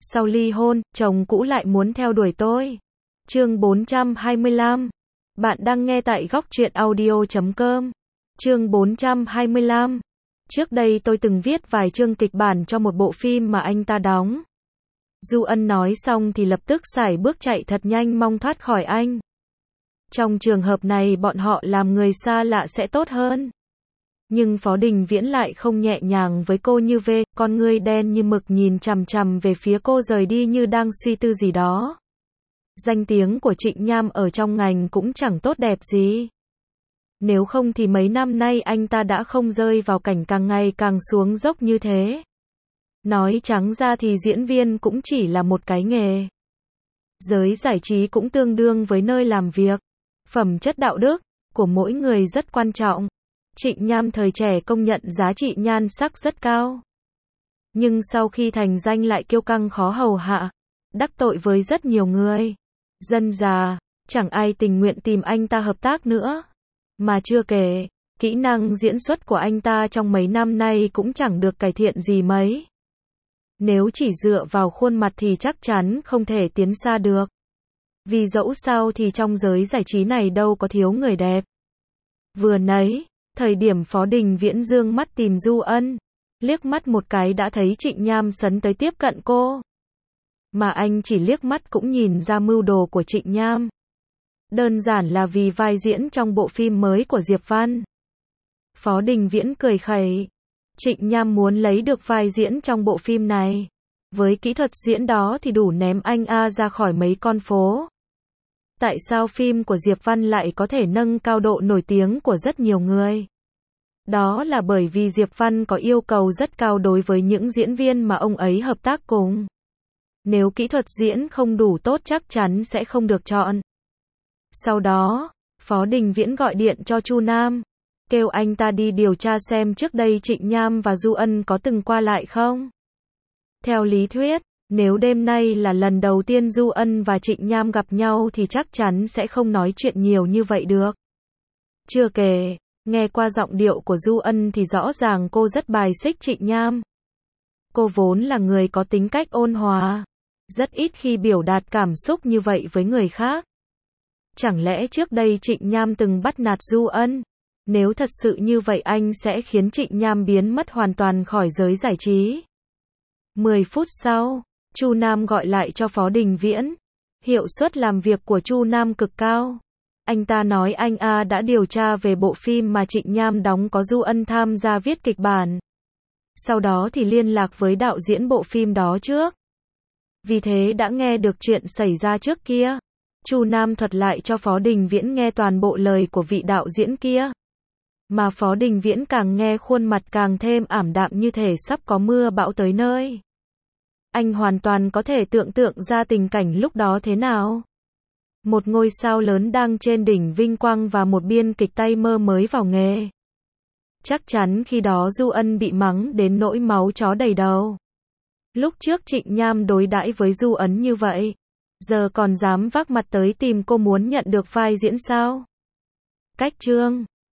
Sau ly hôn, chồng cũ lại muốn theo đuổi tôi. Chương 425. Bạn đang nghe tại góc truyện audio.com. Chương 425. Trước đây tôi từng viết vài chương kịch bản cho một bộ phim mà anh ta đóng. Du Ân nói xong thì lập tức sải bước chạy thật nhanh mong thoát khỏi anh. Trong trường hợp này bọn họ làm người xa lạ sẽ tốt hơn. Nhưng Phó Đình Viễn lại không nhẹ nhàng với cô như ve, con ngươi đen như mực nhìn chằm chằm về phía cô rời đi như đang suy tư gì đó. Danh tiếng của Trịnh Nham ở trong ngành cũng chẳng tốt đẹp gì. Nếu không thì mấy năm nay anh ta đã không rơi vào cảnh càng ngày càng xuống dốc như thế. Nói trắng ra thì diễn viên cũng chỉ là một cái nghề. Giới giải trí cũng tương đương với nơi làm việc. Phẩm chất đạo đức của mỗi người rất quan trọng. Trịnh Nham thời trẻ công nhận giá trị nhan sắc rất cao. Nhưng sau khi thành danh lại kiêu căng khó hầu hạ, đắc tội với rất nhiều người. Dân già, chẳng ai tình nguyện tìm anh ta hợp tác nữa. Mà chưa kể, kỹ năng diễn xuất của anh ta trong mấy năm nay cũng chẳng được cải thiện gì mấy. Nếu chỉ dựa vào khuôn mặt thì chắc chắn không thể tiến xa được. Vì dẫu sao thì trong giới giải trí này đâu có thiếu người đẹp. Vừa nãy, thời điểm Phó Đình Viễn dương mắt tìm Du Ân, liếc mắt một cái đã thấy Trịnh Nham sấn tới tiếp cận cô. Mà anh chỉ liếc mắt cũng nhìn ra mưu đồ của Trịnh Nham. Đơn giản là vì vai diễn trong bộ phim mới của Diệp Văn. Phó Đình Viễn cười khẩy. Trịnh Nham muốn lấy được vai diễn trong bộ phim này. Với kỹ thuật diễn đó thì đủ ném anh ra khỏi mấy con phố. Tại sao phim của Diệp Văn lại có thể nâng cao độ nổi tiếng của rất nhiều người? Đó là bởi vì Diệp Văn có yêu cầu rất cao đối với những diễn viên mà ông ấy hợp tác cùng. Nếu kỹ thuật diễn không đủ tốt chắc chắn sẽ không được chọn. Sau đó, Phó Đình Viễn gọi điện cho Chu Nam, kêu anh ta đi điều tra xem trước đây Trịnh Nham và Du Ân có từng qua lại không. Theo lý thuyết, nếu đêm nay là lần đầu tiên Du Ân và Trịnh Nham gặp nhau thì chắc chắn sẽ không nói chuyện nhiều như vậy được. Chưa kể, nghe qua giọng điệu của Du Ân thì rõ ràng cô rất bài xích Trịnh Nham. Cô vốn là người có tính cách ôn hòa, rất ít khi biểu đạt cảm xúc như vậy với người khác. Chẳng lẽ trước đây Trịnh Nham từng bắt nạt Du Ân? Nếu thật sự như vậy anh sẽ khiến Trịnh Nham biến mất hoàn toàn khỏi giới giải trí. 10 phút sau, Chu Nam gọi lại cho Phó Đình Viễn. Hiệu suất làm việc của Chu Nam cực cao. Anh ta nói anh đã điều tra về bộ phim mà Trịnh Nham đóng có Du Ân tham gia viết kịch bản. Sau đó thì liên lạc với đạo diễn bộ phim đó trước. Vì thế đã nghe được chuyện xảy ra trước kia. Chu Nam thuật lại cho Phó Đình Viễn nghe toàn bộ lời của vị đạo diễn kia. Mà Phó Đình Viễn càng nghe khuôn mặt càng thêm ảm đạm như thể sắp có mưa bão tới nơi. Anh hoàn toàn có thể tưởng tượng ra tình cảnh lúc đó thế nào. Một ngôi sao lớn đang trên đỉnh vinh quang và một biên kịch tay mơ mới vào nghề. Chắc chắn khi đó Du Ân bị mắng đến nỗi máu chó đầy đầu. Lúc trước Trịnh Nham đối đãi với Du Ân như vậy, giờ còn dám vác mặt tới tìm cô muốn nhận được vai diễn sao? Cách chương